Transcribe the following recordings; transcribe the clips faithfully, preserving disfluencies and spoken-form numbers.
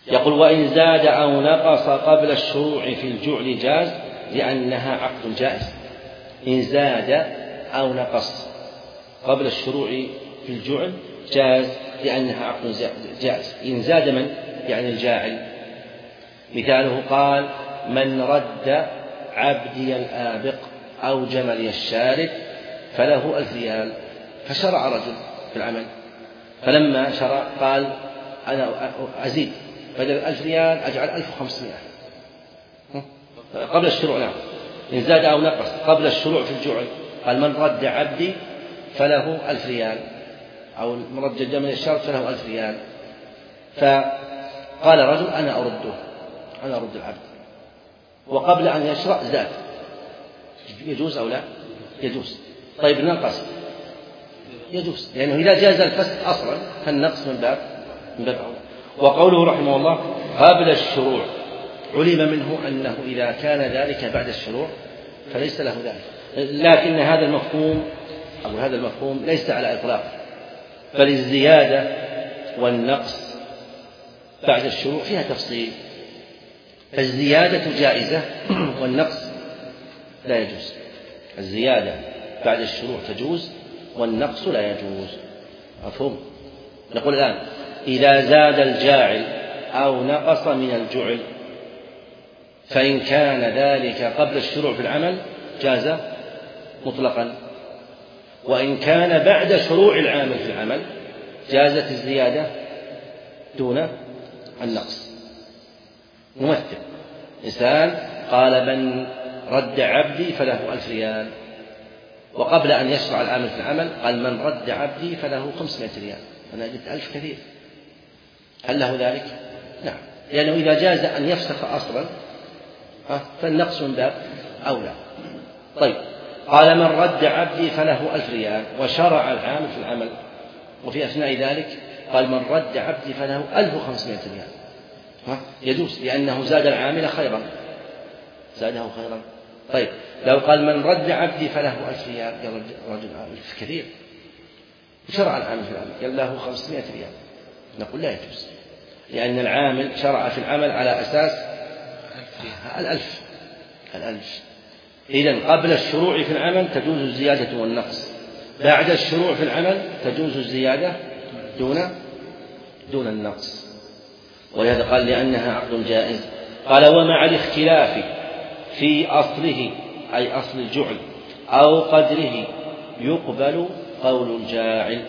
يقول وإن زاد أو نقص قبل الشروع في الجعل جاز لأنها عقد جائز. إن زاد أو نقص قبل الشروع في الجعل جاز لأنها عقد جائز. إن زاد من يعني الجاعل. مثاله قال من رد عبدي الآبق أو جملي الشارد فله ألف ريال، فشرع رجل في العمل، فلما شرع قال أنا أزيد بدل ألف ريال أجعل ألف وخمسمائة قبل الشروع. نعم إن زاد أو نقص قبل الشروع في الجعل قال من رد عبدي فله ألف ريال أو من رد جملي الشارد فله ألف ريال، فقال رجل أنا أرده أنا أرد العبد، وقبل أن يشرع زاد، يجوز أو لا؟ يجوز. طيب نقص يجوز، لأنه يعني إذا جاز الفسد أصلا فالنقص من باب من باب أولى. وقوله رحمه الله قبل الشروع علم منه أنه إذا كان ذلك بعد الشروع فليس له ذلك، لكن هذا المفهوم أو هذا المفهوم ليس على إطلاق، فللزيادة والنقص بعد الشروع فيها تفصيل، فالزيادة جائزة والنقص لا يجوز. الزيادة بعد الشروع تجوز والنقص لا يجوز. مفهوم؟ نقول الآن إذا زاد الجاعل أو نقص من الجعل فإن كان ذلك قبل الشروع في العمل جاز مطلقا، وإن كان بعد شروع العامل في العمل جازت الزيادة دون النقص. نمثل إنسان قال من رد عبدي فله ألف ريال، وقبل أن يشرع العامل في العمل قال من رد عبدي فله خمسمائة ريال، أنا قلت ألف كثير، هل له ذلك؟ نعم، لأنه إذا جاز أن يفسخ أصلا فالنقص من باب أولى. طيب قال من رد عبدي فله ألف ريال وشرع العامل في العمل، وفي أثناء ذلك قال من رد عبدي فله ألف وخمسمائة ريال، يجوز لأنه زاد العامل خيرا، زاده خيرا. طيب لو قال من رد عبدي فله ألف ريال، قال رجل ألف كثير، شرع العامل في العمل قال له خمسمائة ريال، نقول لا يجوز، لأن العامل شرع في العمل على أساس الألف الألف. إذن قبل الشروع في العمل تجوز الزيادة والنقص، بعد الشروع في العمل تجوز الزيادة دون دون النقص، ولهذا قال لأنها عقد جائز. قال ومع الاختلاف في أصله أي أصل الجعل أو قدره يقبل قول الجاعل.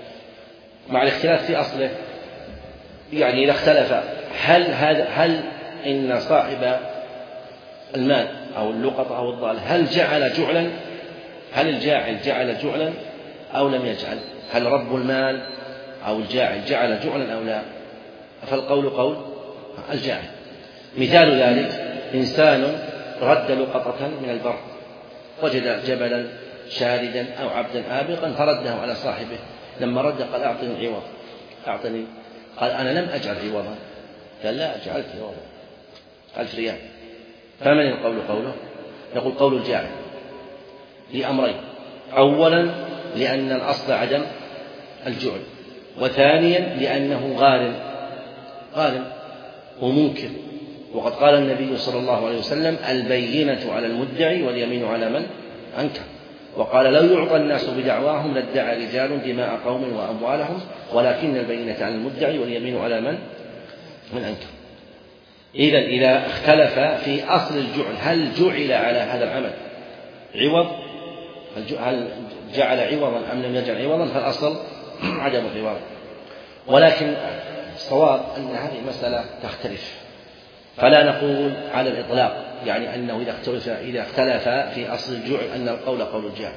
مع الاختلاف في أصله يعني إذا اختلف هل هذا هل إن صاحب المال أو اللقطة أو الضال هل جعل جعلا، هل الجاعل جعل جعلا أو لم يجعل، هل رب المال أو الجاعل جعل جعلا أو لا، فالقول قول الجاعل. مثال ذلك إنسان رد لقطة من البر، وجد جبلا شاردا أو عبدا آبقا فرده على صاحبه، لما رد قال أعطني عوض، أعطني، قال أنا لم أجعل عوضا، قال لا جعلت عوضا ألف ريال، فمن القول قوله؟ يقول قول الجاعل لأمرين: أولا لأن الأصل عدم الجعل، وثانيا لأنه غارم غارم ومنكر، وقد قال النبي صلى الله عليه وسلم البينة على المدعي واليمين على من أنكر، وقال لو يعطى الناس بدعواهم لادعى رجال دماء قوم وأموالهم ولكن البينة على المدعي واليمين على من من أنكر. إذا إذا اختلف في أصل الجعل هل جعل على هذا العمل عوض، هل جعل عوضا أم لم يجعل عوضا، فالأصل عدم العوض، ولكن الصواب أن هذه المسألة تختلف، فلا نقول على الإطلاق يعني أنه إذا اختلف إذا اختلف في أصل الجعل أن القول قول الجاعل،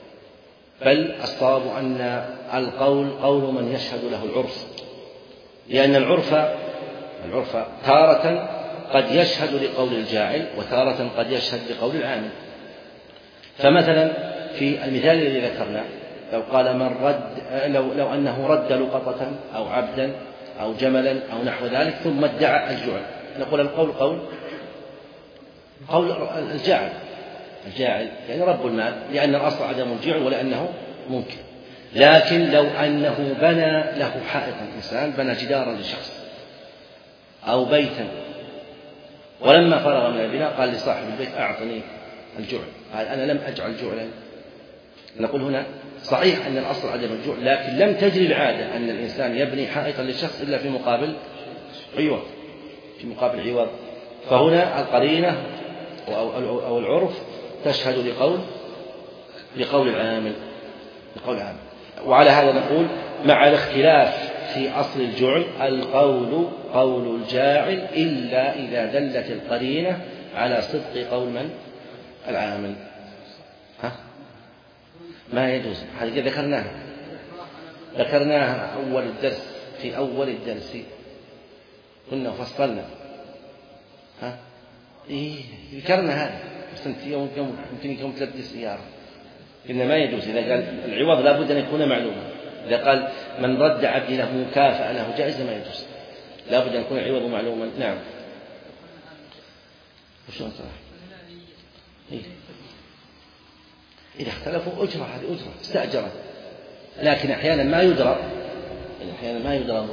بل الصواب أن القول قول من يشهد له العرف، لأن العرف العرف تارة قد يشهد لقول الجاعل وتارة قد يشهد لقول العامل. فمثلا في المثال الذي ذكرنا لو قال من رد لو, لو أنه رد لقطة أو عبدا أو جملا أو نحو ذلك ثم ادعى الجعل، نقول القول قول قول الجاعل الجاعل يعني رب المال، لأن الأصل عدم الجعل ولأنه ممكن. لكن لو أنه بنى له حائطا، إنسان بنى جدارا لشخص أو بيتا، ولما فرغ من البناء قال لصاحب البيت أعطني الجعل، قال أنا لم أجعل جعلا. نقول هنا صحيح أن الأصل عدم الجعل، لكن لم تجري العادة أن الإنسان يبني حائطا للشخص إلا في مقابل عوض، في مقابل عوض. فهنا القرينة أو العرف تشهد لقول لقول العامل لقول العامل. وعلى هذا نقول مع الاختلاف في أصل الجعل القول قول الجاعل إلا إذا دلت القرينة على صدق قول من؟ العامل. ها؟ ما يجوز، هذه ذكرناها ذكرناها أول الدرس، في أول الدرس كنا فصلنا. ها؟ إيه ذكرنا هذا، بس أنت يوم يوم يمكن يوم تلبي سيارة. إن ما يجوز إذا قال العوض لا بد أن يكون معلوما. إذا قال من رد عبدي له مكافأة له جائزة ما يجوز، لا بد أن يكون العوض معلوما. نعم. وشلون صراحة؟ إيه؟ إذا اختلفوا أجرة، هذه أجرة استأجرة، لكن أحيانا ما يدرى أحيانا ما يدرى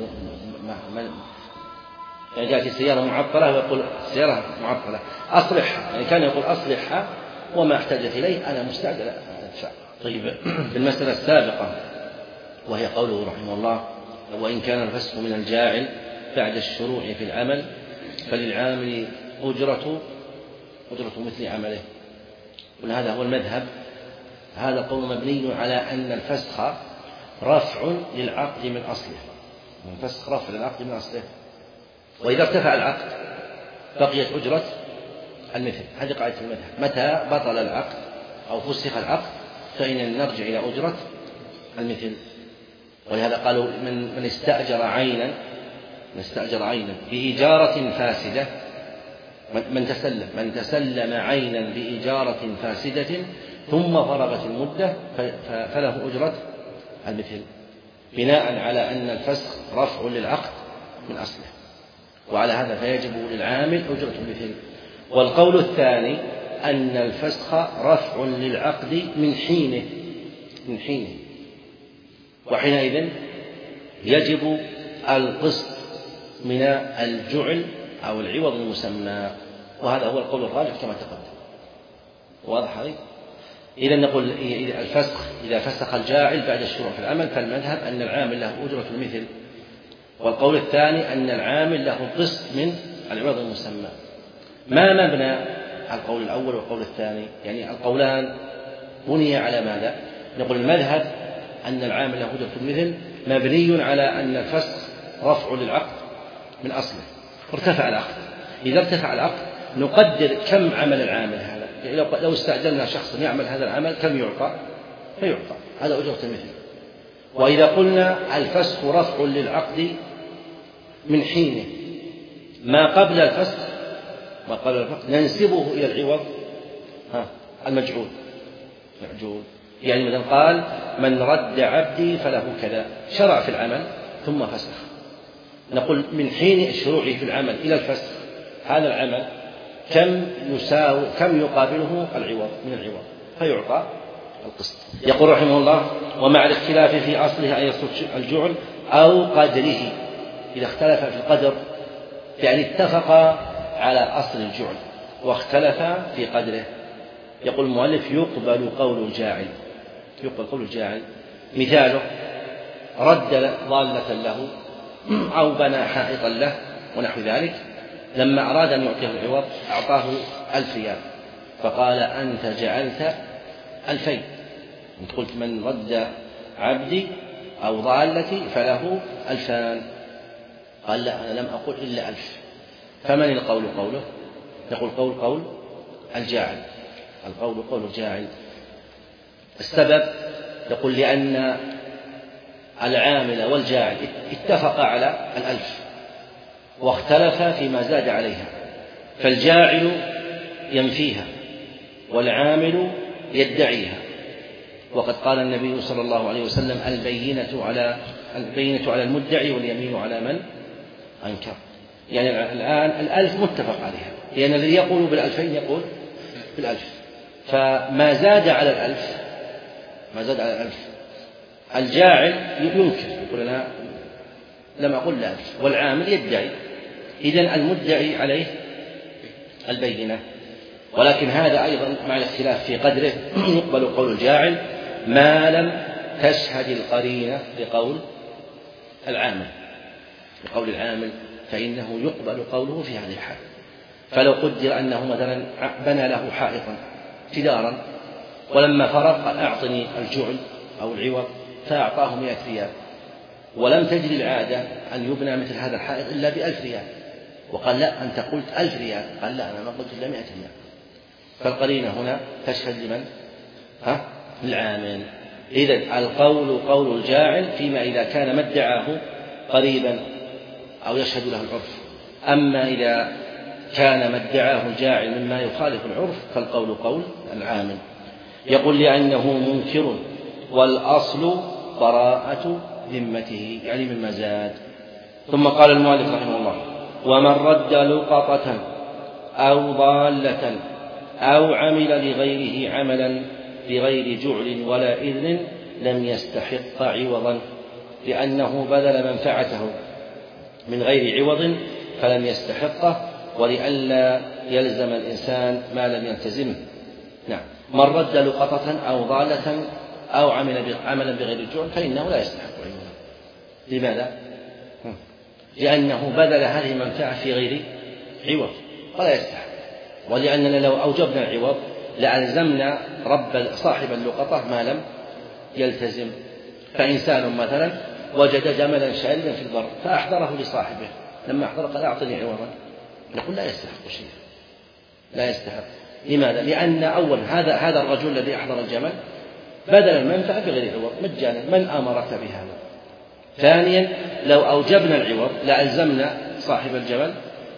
يعني جاءت السيارة معطلة ويقول السيارة معطلة أصلحها، يعني كان يقول أصلحها وما احتاجت إليه أنا مستعجل أدفع. طيب في المسألة السابقة وهي قوله رحمه الله وإن كان الفسق من الجاعل بعد الشروع في العمل فللعامل أجرة أجرة مثل عمله. وهذا هو المذهب. هذا القول مبني على أن الفسخ رفع للعقد من أصله، الفسخ رفع للعقد من أصله، وإذا ارتفع العقد بقيت أجرة المثل. هذه قاعدة المذهب، متى بطل العقد أو فسخ العقد فإن نرجع إلى أجرة المثل. ولهذا قالوا من من استأجر عينا من استأجر عينا بإجارة فاسدة، من تسلم من تسلم عينا بإجارة فاسدة ثم فرغت المدة فله أجرة المثل، بناء على أن الفسخ رفع للعقد من أصله. وعلى هذا فيجب للعامل أجرة المثل. والقول الثاني أن الفسخ رفع للعقد من حينه من حينه وحينئذ يجب القسط من الجعل أو العوض المسمى، وهذا هو القول الراجح كما تقدم. واضح هذا؟ إذا نقول إذا الفسخ إذا فسخ الجاعل بعد الشروع في العمل فالمذهب أن العامل له أجرة المثل، والقول الثاني أن العامل له قسط من العوض المسمى. ما مبنى القول الأول والقول الثاني؟ يعني القولان بني على ماذا؟ نقول المذهب أن العامل له أجرة المثل مبني على أن الفسخ رفع للعقد من أصله، ارتفع العقد. إذا ارتفع العقد نقدر كم عمل العامل هذا، يعني لو استأجرنا شخصا يعمل هذا العمل كم يعطى؟ فيعطى، هذا أجرة المثل. وإذا قلنا الفسخ رفع للعقد من حينه ما قبل الفسخ ما قبل الفسخ ننسبه إلى العوض ها المجعول معجول. يعني مثلا قال من رد عبدي فله كذا، شرع في العمل ثم فسخ، نقول من حين شروعه في العمل إلى الفسخ هذا العمل كم يساوي كم يقابله العوض من العوض فيعطى القسط. يقول رحمه الله ومع الاختلاف في أصله أي الجعل أو قدره، إذا اختلف في القدر يعني اتفق على أصل الجعل واختلف في قدره. يقول المؤلف يقبل قول الجاعل يقبل قول الجاعل مثاله رد ضالة له أو بنى حائطا له ونحو ذلك، لما أراد أن يعطيه العوض أعطاه ألف ريال فقال أنت جعلت ألفين، أنت قلت من رد عبدي أو ضالتي فله ألفان، قال لا أنا لم أقل إلا ألف. فمن القول قوله؟ نقول قول قول الجاعل القول قول الجاعل. السبب يقول لأن العامل والجاعل اتفقا على الألف واختلفا فيما زاد عليها، فالجاعل ينفيها والعامل يدعيها. وقد قال النبي صلى الله عليه وسلم البينة على البينة على المدعي واليمين على من أنكر. يعني الآن الألف متفق عليها، لأن الذي يقول بالألفين يقول بالألف، فما زاد على الألف ما زاد على الألف الجاعل ينكر يقول أنا لم أقل ألف، والعامل يدعي إذن المدعي عليه البينة، ولكن هذا أيضا مع الاختلاف في قدره يقبل قول الجاعل ما لم تشهد القرينة لقول العامل، لقول العامل فإنه يقبل قوله في هذه الحال. فلو قدر أنه مثلا بنى له حائطا جدارا ولما فرغ قال أعطني الجعل أو العوض فأعطاه مئة ريال، ولم تجري العادة أن يبنى مثل هذا الحائط إلا بألف ريال، وقال لا أنت قلت ألف ريال، قال لا أنا ما قلت إلا مئة ريال، فالقرينة هنا تشهد لمن؟ ها؟ للعامل. إذن القول قول الجاعل فيما إذا كان ما ادعاه قريبا أو يشهد له العرف، أما إذا كان ما ادعاه الجاعل مما يخالف العرف فالقول قول العامل. يقول لأنه منكر والأصل براءة ذمته، يعني مما زاد. ثم قال المؤلف رحمه الله ومن رد لقطة أو ضالة أو عمل لغيره عملا بغير جعل ولا إذن لم يستحق عوضا، لأنه بذل منفعته من غير عوض فلم يستحقه، ولئلا يلزم الإنسان ما لم يلتزمه. نعم، من رد لقطة أو ضالة أو عمل عملا بغير جعل فإنه لا يستحق عوضا. لماذا؟ لأنه بذل هذه المنفعة في غير عوض ولا يستحق، ولأننا لو أوجبنا العوض لألزمنا رب صاحب اللقطة ما لم يلتزم. فإنسان مثلا وجد جملا شاردا في البر فأحضره لصاحبه، لما أحضره قال أعطني عوضا، نقول لا يستحق شيء، لا يستحق. لماذا؟ لأن أول هذا هذا الرجل الذي أحضر الجمل بذل المنفعة بغير عوض مجانا، من أمرك بهذا؟ ثانيا لو أوجبنا العوض لألزمنا صاحب الجمل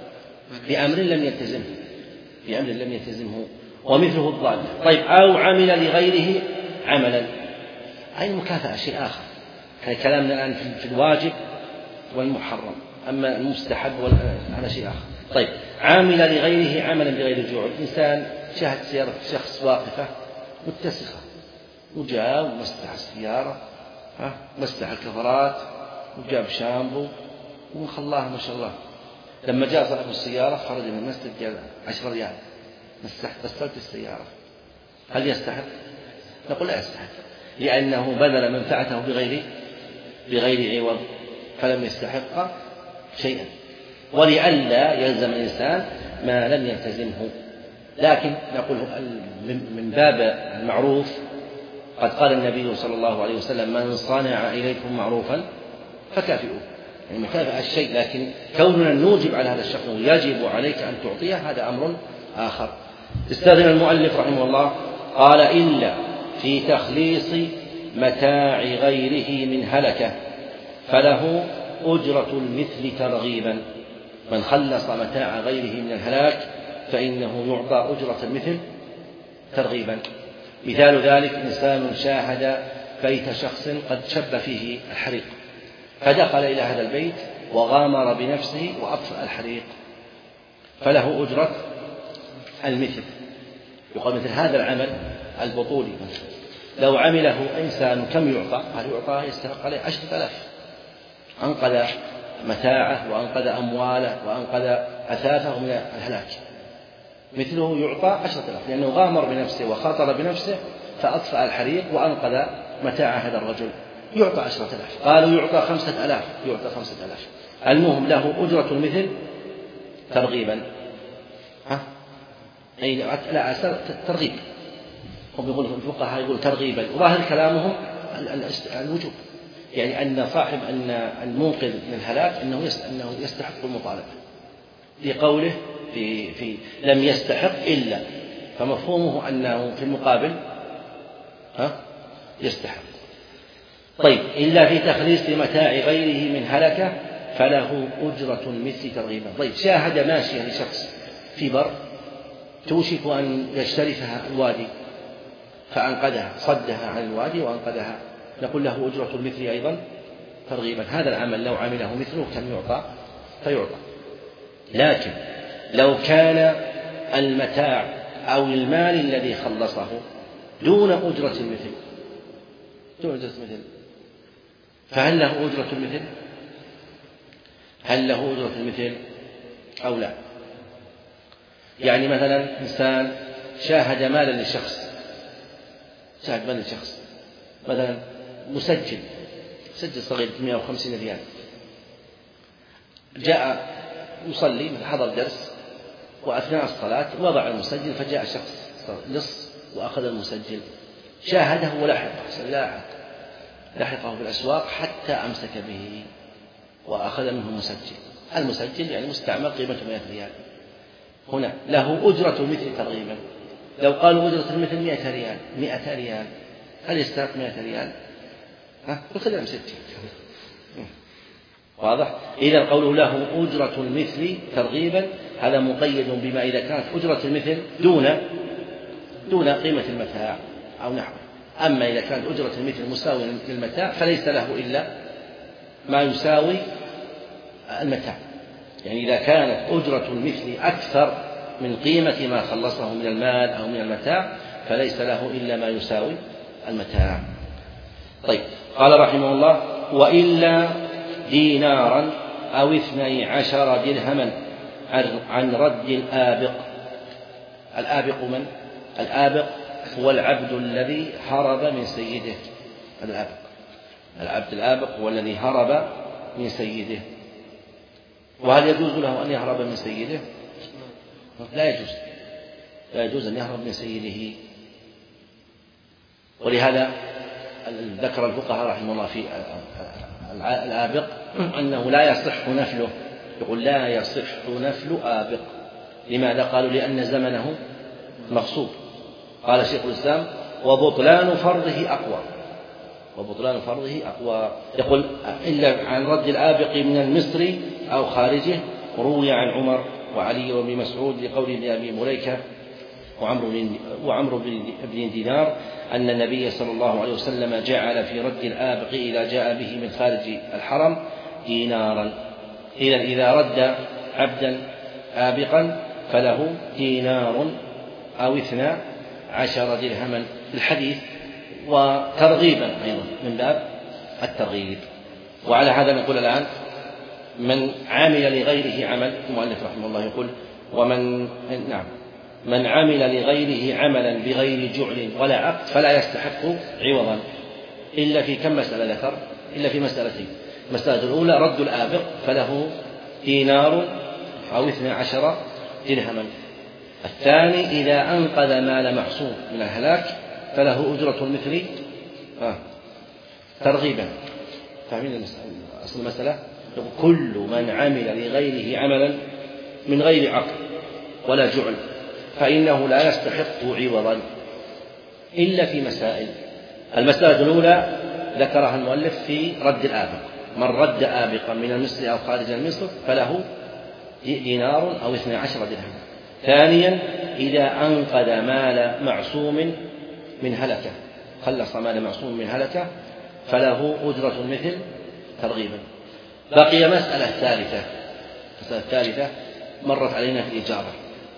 بأمر لم يلتزمه بأمر لم يلتزمه ومثله الضال. طيب أو عمل لغيره عملا، أي المكافأة شيء آخر، يعني كلامنا الآن في الواجب والمحرم، أما المستحب هذا شيء آخر. طيب عامل لغيره عملا بغير جوع، إنسان شاهد سيارة شخص واقفة متسخة وجاء ومسح السيارة مسح الكفرات وجاب شامبو وخلاها ما شاء الله، لما جاء صاحب السيارة خرج من المسجد قال عشر ريال مسحت غسلت السيارة، هل يستحق؟ نقول لا يستحق، لأنه بذل منفعته بغير بغير عوض فلم يستحق شيئا، ولئلا يلزم الإنسان ما لم يلتزمه. لكن نقول من باب المعروف قد قال النبي صلى الله عليه وسلم من صنع إليكم معروفا فكافئوه، يعني مكافأة الشيء، لكن كوننا نوجب على هذا الشخص يجب عليك أن تعطيه هذا أمر آخر. استاذن المؤلف رحمه الله قال إلا في تخليص متاع غيره من هلكة فله أجرة المثل ترغيبا، من خلص متاع غيره من الهلاك فإنه يعطى أجرة المثل ترغيبا. مثال ذلك إنسان شاهد بيت شخص قد شب فيه الحريق فدخل إلى هذا البيت وغامر بنفسه وأطفأ الحريق فله أجرة المثل. يقال مثل هذا العمل البطولي لو عمله إنسان كم يعطى؟ هل يعطى يستحق عليه عشرة آلاف، أنقذ متاعه وأنقذ أمواله وأنقذ أثاثه من الهلاك، مثله يعطى عشرة آلاف لأنه غامر بنفسه وخاطر بنفسه فأطفأ الحريق وأنقذ متاع هذا الرجل، يعطى عشرة آلاف. قالوا يعطى خمسة آلاف، يعطى خمسة آلاف. المهم له أجرة المثل ترغيبا. ها؟ أي لا ترغيب، هم يقولوا الفقهاء يقول ترغيبا، وظاهر كلامهم الوجوب، يعني أن صاحب أن المنقذ من الهلاك أنه أنه يستحق المطالبة لقوله في في لم يستحق إلا، فمفهومه أنه في المقابل ها يستحق. طيب إلا في تخليص متاع غيره من هلكة فله أجرة المثل ترغيبا. طيب شاهد ماشية لشخص في بر توشك أن يشتركها الوادي فأنقذها، صدها عن الوادي وأنقذها، نقول له أجرة المثل أيضا ترغيبا. هذا العمل لو عمله مثله كم يعطى فيعطى. لكن لو كان المتاع أو المال الذي خلصه دون أجرة المثل دون أجرة المثل فهل له أجرة المثل؟ هل له أجرة المثل؟ أو لا. يعني مثلا إنسان شاهد مالا لشخص، شاهد مالا لشخص مثلا مسجل، مسجل صغير مئة وخمسين ريال، جاء يصلي، حضر درس، وأثناء الصلاة وضع المسجل، فجاء شخص لص وأخذ المسجل، شاهده ولحق لاحق لحقه في الأسواق حتى أمسك به وأخذ منه مسجل. المسجل يعني مستعمل قيمته مئة ريال، هنا له أجرة المثل تقريبا. لو قالوا أجرة المثل مئة ريال مئة ريال هل يستحق مئة ريال؟ ها قلت له مسجل. واضح؟ إذا قوله له أجرة المثل ترغيبا هذا مقيد بما إذا كانت أجرة المثل دون دون قيمة المتاع أو نحوه. أما إذا كانت أجرة المثل مساوية للمتاع فليس له إلا ما يساوي المتاع. يعني إذا كانت أجرة المثل أكثر من قيمة ما خلصه من المال أو من المتاع فليس له إلا ما يساوي المتاع. طيب، قال رحمه الله: وإلا دينارا أو اثني عشر درهما عن رد الآبق. الآبق من؟ الآبق هو العبد الذي هرب من سيده. الآبق العبد الآبق هو الذي هرب من سيده. وهل يجوز له أن يهرب من سيده؟ لا يجوز، لا يجوز أن يهرب من سيده. ولهذا ذكر الفقهاء رحمه الله في الآبق أنه لا يصح نفله، يقول لا يصح نفل آبق. لماذا؟ قالوا لأن زمنه مغصوب. قال شيخ الإسلام: وبطلان فرضه أقوى، وبطلان فرضه أقوى. يقول: إلا عن رد الآبق من المصري أو خارجه روي عن عمر وعلي وابن مسعود لقول ابن أبي مليكة وعمرو بن دينار أن النبي صلى الله عليه وسلم جعل في رد الآبق إذا جاء به من خارج الحرم دينارا. إذا إذا رد عبدا آبقا فله دينار أو اثنا عشر درهما الحديث، وترغيبا أيضا من باب الترغيب. وعلى هذا نقول الآن: من عمل لغيره عمل، المؤلف رحمه الله يقول: ومن نعم من عمل لغيره عملا بغير جعل ولا عقد فلا يستحق عوضا، إلا في كم مسألة ذكر؟ إلا في مسألتين. المسألة الأولى رد الآبق فله دينار أو اثنى عشر درهما. الثاني إذا أنقذ مال معصوم من الهلاك فله أجرة المثل آه. ترغيبا. فاهمين أصل المسألة؟ كل من عمل لغيره عملا من غير عقد ولا جعل فإنه لا يستحق عوضا إلا في مسائل. المسألة الأولى ذكرها المؤلف في رد الآبق: من رد آبقا من المصر أو خارج المصر فله دينار أو اثنى عشر درهم. ثانيا إذا أنقذ مال معصوم من هلكة، خلص مال معصوم من هلكة فله أجرة المثل ترغيبا. بقي مسألة ثالثة، مسألة ثالثة مرت علينا في الإجارة: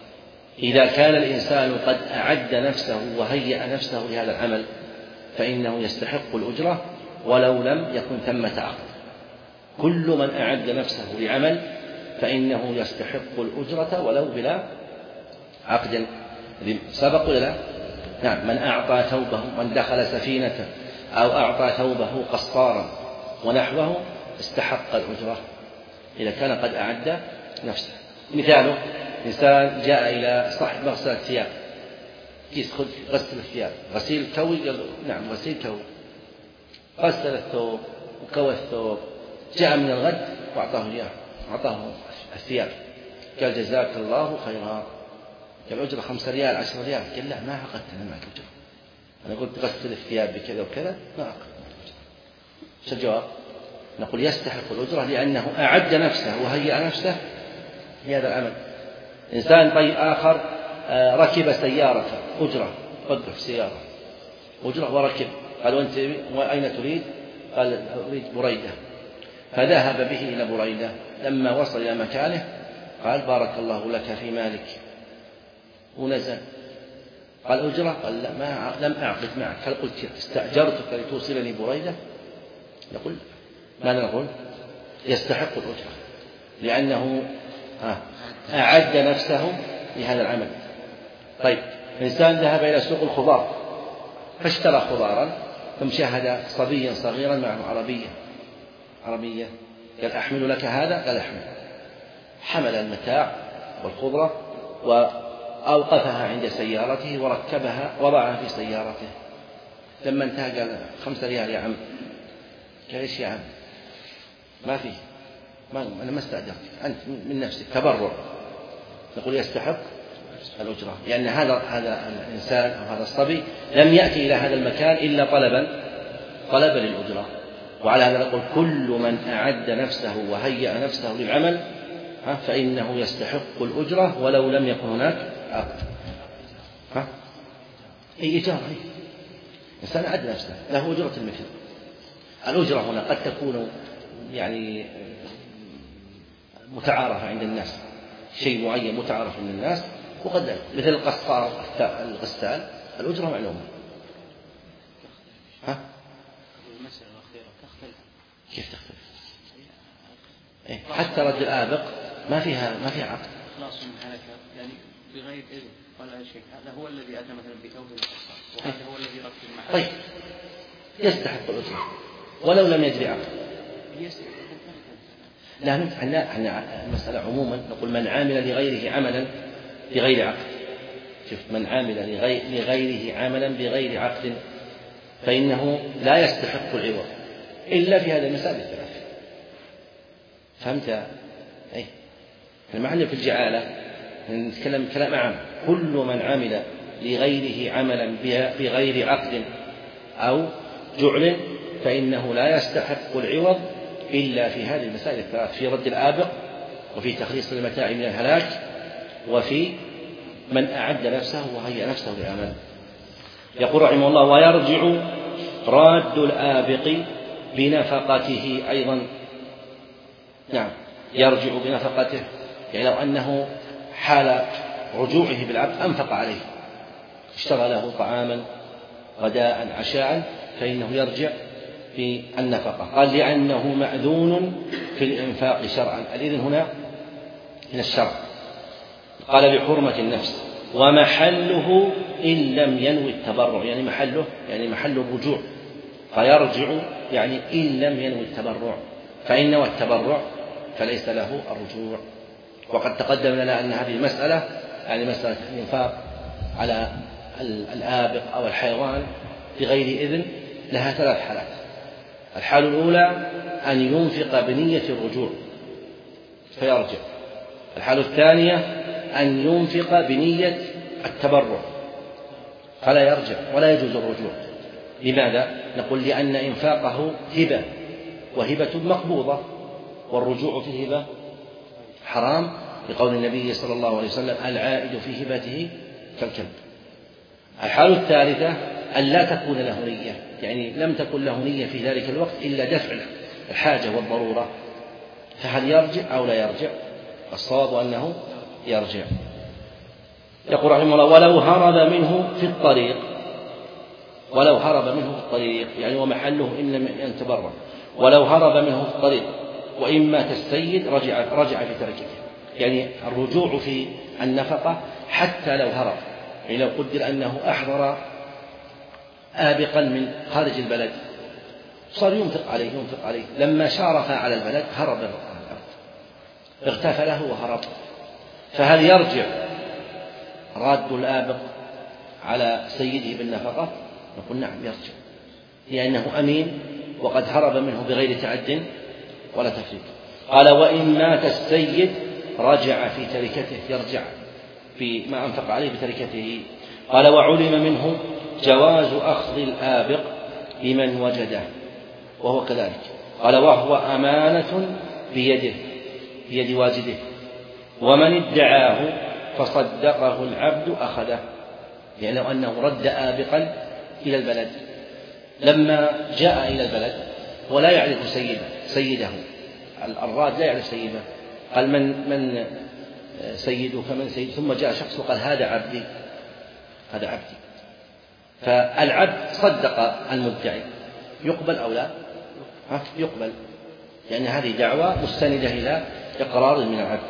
إذا كان الإنسان قد أعد نفسه وهيأ نفسه لهذا العمل فإنه يستحق الأجرة ولو لم يكن ثمة عقد. كل من أعد نفسه لعمل فإنه يستحق الأجرة ولو بلا عقد. سبق ولا لا؟ نعم. من أعطى ثوبه، من دخل سفينة أو أعطى ثوبه قصارا ونحوه استحق الأجرة إذا كان قد أعد نفسه. مثاله: إنسان جاء إلى صاحب مغسل الثياب، كيس خذ غسل الثياب، غسيل كوي، نعم غسيل كوي، غسل الثوب وكوى الثوب، جاء من الغد وأعطاه إياه، أعطاه الثياب، قال: جزاك الله خيرا. قال: أجرة خمسة ريال عشرة ريال. قال: لا، ما عقدت أنا معك أجرة، أنا قلت غسل الثياب بكذا وكذا، ما عقدت. شو الجواب؟ نقول: يستحق الأجرة لأنه أعد نفسه وهيأ نفسه لهذا العمل. إنسان طيب آخر ركب سيارة، أجرة، وقف سيارة أجرة وركب. قال: وأنت أين تريد؟ قال: أريد بريدة. فذهب به إلى بريدة. لما وصل إلى مكانه قال: بارك الله لك في مالك، ونزل. قال: أجرة؟ قال: لا، ما لم أعقد معك، هل قلت استأجرتك لتوصلني بريدة؟ يقول: ماذا نقول؟ يستحق الأجرة لأنه أعد نفسه لهذا العمل. طيب إنسان ذهب إلى سوق الخضار فاشترى خضارا ثم شاهد صبيا صغيرا معه عربية عربية قال أحمل لك هذا؟ قال أحمل. حمل المتاع والخضرة وأوقفها عند سيارته وركبها وضعها في سيارته. لما انتهى قال خمسة ريال يا عم. قال إيش يا عم؟ ما فيه، ما أنا ما استأجرت، أنت من نفسك تبرع. نقول يستحق الأجرة، لأن يعني هذا هذا الإنسان أو هذا الصبي لم يأتي إلى هذا المكان إلا طلبا طلبا للأجرة. وعلى هذا نقول كل من أعد نفسه وهيأ نفسه للعمل فإنه يستحق الأجرة ولو لم يكن هناك عقد. ها؟ أي إجارة، إنسان أعد نفسه له أجرة المثل. الأجرة هنا قد تكون يعني متعارفة عند الناس، شيء معين متعارف عند الناس، وقد لا، مثل القصار الغسال الأجرة معلومة. ها؟ المسألة الأخيرة تختلف. كيف تختلف؟ إيه؟ حتى رد الآبق ما فيها ما فيها عقد. خلاص من هلك يعني بغير إذن قال يا شيخ هذا هو الذي أتى مثلا بثوب القصار وهذا هو الذي ركب المحل. طيب يستحق الأجرة ولو لم يجري عقد. يستحق. لا احنا احنا المسألة عموما نقول من عامل لغيره عملا بغير عقد. شوف من عامل لغير لغيره عملا بغير عقد فإنه لا يستحق العوض إلا في هذه المسائل الثلاث. فهمت؟ أي المعنى في الجعالة نتكلم كلام عام. كل من عمل لغيره عملا بغير عقد أو جعل فإنه لا يستحق العوض إلا في هذه المسائل الثلاث: في رد الآبق، وفي تخليص المتاع من الهلاك، وفي من أعد نفسه وهيأ نفسه لعمل. يقول رحمه الله: ويرجع راد الآبق بنفقته أيضا. نعم يرجع بنفقته، يعني لو أنه حال رجوعه بالعبد أنفق عليه، اشترى له طعاما غداء عشاء، فإنه يرجع في النفقة. قال: لأنه مأذون في الإنفاق شرعا. الإذن هنا من الشرع. قال: بحرمة النفس، ومحله إن لم ينوي التبرع، يعني محله يعني محل الرجوع، فيرجع يعني إن لم ينوي التبرع، فإن نوى التبرع فليس له الرجوع. وقد تقدم لنا أن هذه المسألة يعني مسألة الإنفاق على الآبق أو الحيوان بغير إذن لها ثلاث حالات. الحالة الأولى أن ينفق بنية الرجوع فيرجع. الحالة الثانية أن ينفق بنية التبرع فلا يرجع ولا يجوز الرجوع. لماذا؟ نقول: لأن إنفاقه هبة، وهبة مقبوضة، والرجوع في هبة حرام، لقول النبي صلى الله عليه وسلم: العائد في هبته كالكلب. الحالة الثالثة أن لا تكون له نية، يعني لم تكن له نية في ذلك الوقت إلا دفع الحاجة والضرورة، فهل يرجع أو لا يرجع؟ الصواب أنه يرجع. يقول رحمه الله: ولو هرب منه في الطريق، ولو هرب منه في الطريق يعني ومحله إن لم يتبرع، ولو هرب منه في الطريق وإن مات السيد رجع رجع في تركته، يعني الرجوع في النفقة حتى لو هرب، يعني لو قدر أنه أحضر آبقا من خارج البلد صار ينفق عليه ينفق عليه لما شارف على البلد هرب اغتفله وهرب، فهل يرجع راد الآبق على سيده بالنفقة؟ نقول: نعم يرجع، لأنه أمين وقد هرب منه بغير تعد ولا تفريط. قال: وإن مات السيد رجع في تركته، يرجع في ما أنفق عليه بتركته. قال: وعلم منه جواز أخذ الآبق لمن وجده، وهو كذلك. قال: وهو أمانة بيده بيد واجده، ومن ادعاه فصدقه العبد أخذه، يعني لو أنه رد آبقا إلى البلد، لما جاء إلى البلد ولا يعرف سيده سيده الراد لا يعرف سيده، قال: من من سيدك من سيد، ثم جاء شخص وقال: هذا عبدي هذا عبدي، فالعبد صدق المدعي، يقبل أو لا؟ يقبل، لأن يعني هذه دعوة مستندة إلى إقرار من العبد.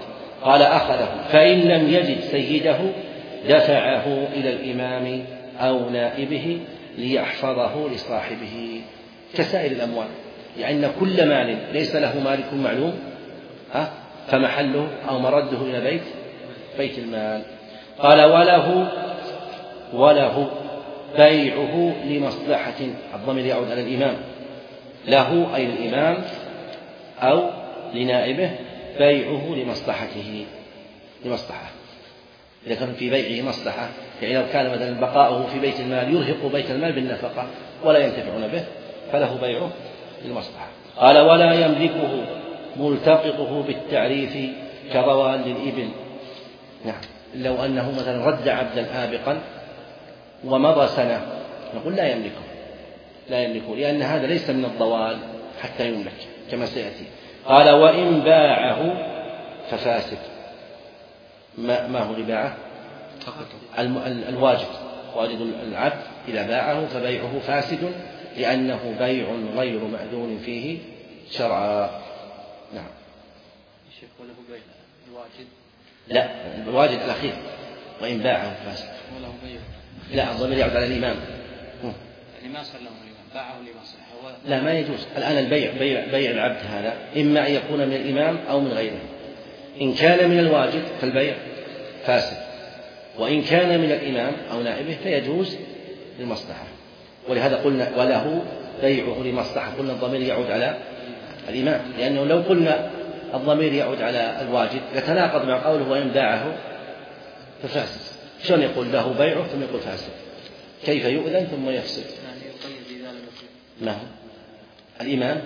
قال أخذه، فإن لم يجد سيده دفعه إلى الإمام أو نائبه ليحفظه لصاحبه كسائر الأموال، لأن كل مال ليس له مالك معلوم فمحله أو مرده إلى بيت بيت المال. قال وله وله بيعه لمصلحة، الضمير يعود على الإمام، له أي الإمام أو لنائبه بيعه لمصلحته لمصلحة. إذا كان في بيعه مصلحة، يعني لو كان مثلا بقاؤه في بيت المال يرهق بيت المال بالنفقة ولا ينتفعون به فله بيعه للمصلحة. قال ولا يملكه ملتقطه بالتعريف كروان للإبل. نعم، لو أنه مثلا رد عبدا آبقا ومضى سنة نقول لا يملكه لا يملكه لأن هذا ليس من الضوال حتى يملك كما سيأتي. قال وإن باعه ففاسد. ما, ما هو لباعه؟ الواجد واجد العبد إذا باعه فبيعه فاسد لأنه بيع غير مأذون فيه شرعا. نعم. الشيخ وله بيع الواجد؟ لا، الواجد الأخير وإن باعه فاسد. وله بيع؟ لا، الضمير يعود على الإمام. يعني ما سلمه الإمام، باعه لمصلحة. لا، ما يجوز الآن البيع بيع, بيع العبد هذا إما أن يكون من الإمام أو من غيره. إن كان من الواجد فالبيع فاسد، وإن كان من الإمام أو نائبه فيجوز للمصلحة. ولهذا قلنا وله بيعه لمصلحة، قلنا الضمير يعود على الإمام، لأنه لو قلنا الضمير يعود على الواجد يتناقض مع قوله وإن باعه ففاسد. شلون يقول له بيعه ثم يقول فاسد؟ كيف يؤذن ثم يفسد؟ ما هو الإمام؟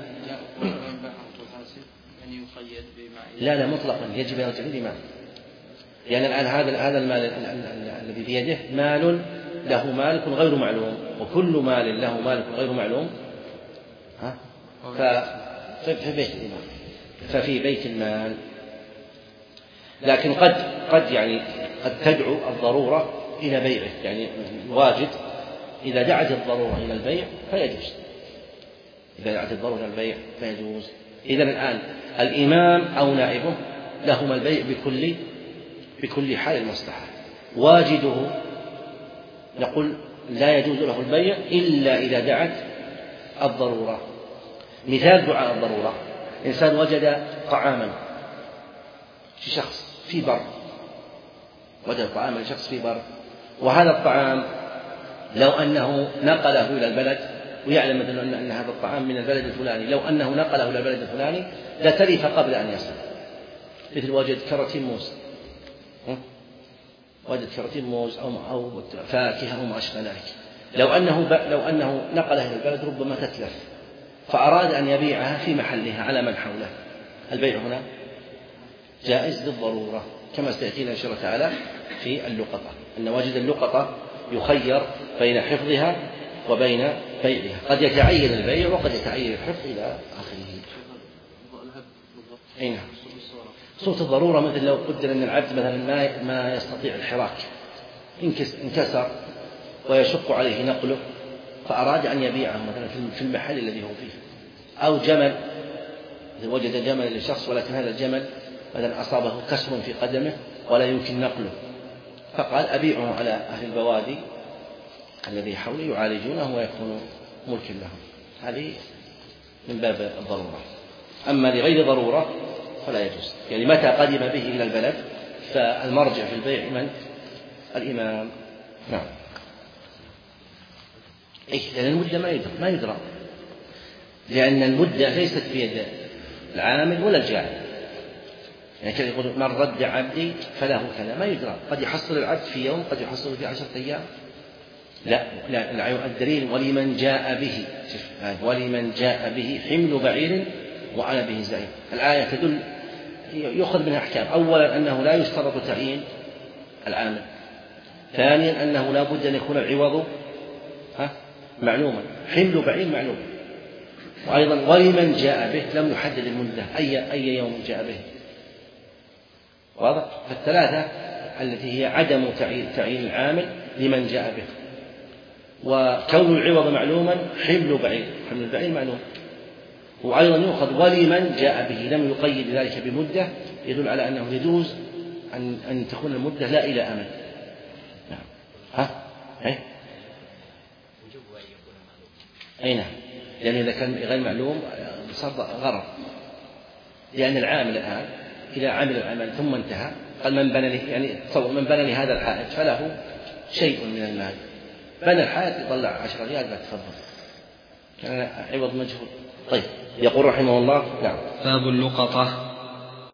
لا لا مطلقا يجب أن يرجع للإمام، لأن الآن هذا هذا المال الذي في يده مال له مالك غير معلوم، وكل مال له مالك غير معلوم ها ففي بيت الإمام ففي بيت المال. لكن قد قد يعني قد تدعو الضرورة إلى بيعه، يعني الواجد إذا دعت الضرورة إلى البيع فيجوز، إذا دعت الضرورة إلى البيع فيجوز. إذا الآن الإمام أو نائبه لهما البيع بكل بكل حال المصلحة. واجده نقول لا يجوز له البيع إلا إذا دعت الضرورة. مثال دعاء الضرورة: إنسان وجد طعاما في شخص في بر، وجد طعاما لشخص في بر، وهذا الطعام لو أنه نقله إلى البلد ويعلم مثلا أن هذا الطعام من البلد الفلاني، لو أنه نقله إلى البلد الفلاني لتلف قبل أن يصل. مثل وجد كرتين موز، وجد كرتين موز أو أو فاكهة أو ما أشبه ذلك، لو أنه لو أنه نقله إلى البلد ربما تتلف، فأراد أن يبيعها في محلها على من حوله. البيع هنا جائز للضرورة، كما سيأتينا إن شاء الله تعالى في اللقطة، أن واجد اللقطة يخير بين حفظها وبين بيعها، قد يتعين البيع وقد يتعين الحفظ إلى آخره. أي نعم. صورة الضرورة مثل لو قدر أن العبد مثلا ما ما يستطيع الحراك، انكسر ويشق عليه نقله، فأراد أن يبيعه مثلا في المحل الذي هو فيه، أو جمل وجد جمل لشخص ولكن هذا الجمل مثلا أصابه كسر في قدمه ولا يمكن نقله، فقال أبيعه على أهل البوادي الذي حولي يعالجونه ويكون ملكا لهم. هذه من باب الضرورة. أما لغير ضرورة فلا يجوز، يعني متى قدم به إلى البلد فالمرجع في البيع من؟ الإمام. نعم. إيه؟ لأن المدة ما يدرى ما يدرى لأن المدة ليست بيد العامل ولا الجاعل. يعني كذا يقول من رد عبدي فله كذا، ما يدرى، قد يحصل العبد في يوم قد يحصل في عشرة أيام. لا لا الدليل ولمن جاء به، ولمن جاء به حمل بعير وأنا به زعيم. الآية تدل يؤخذ منها أحكام: أولا أنه لا يشترط تعيين العامل، ثانيا أنه لا بد أن يكون العوض ها معلوما، حمل بعير معلوم، وأيضا ولمن جاء به لم يحدد المدة أي أي يوم جاء به. واضح؟ فالثلاثة التي هي عدم تعيين العامل لمن جاء به، وكون العوض معلوما، حمل بعير حمل البعير معلوم، وأيضا يؤخذ ولمن جاء به، لم يقيد ذلك بمدة يدل على أنه يجوز أن أن تكون المدة لا إلى أمد. نعم. ها؟ أي؟ أي نعم. لأن إذا كان غير معلوم صار غرر، لأن العامل الآن إذا عمل العمل ثم انتهى قال من بنى لي يعني تصور من بنى لي هذا الحائط فله شيء من المال، بنى الحائط يطلع عشرة ريال بعد تفضل كان عوض مجهول. طيب يقول رحمه الله نعم. باب اللقطة.